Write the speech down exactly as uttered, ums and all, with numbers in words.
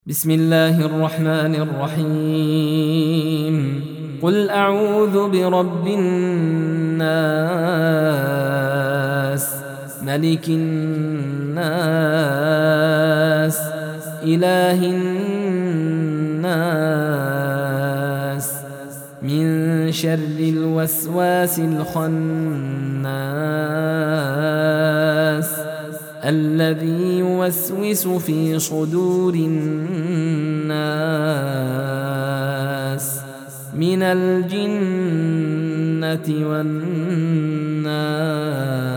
بسم الله الرحمن الرحيم قل أعوذ برب الناس ملك الناس إله الناس من شر الوسواس الخناس الذي يوسوس في صدور الناس من الجنة والناس.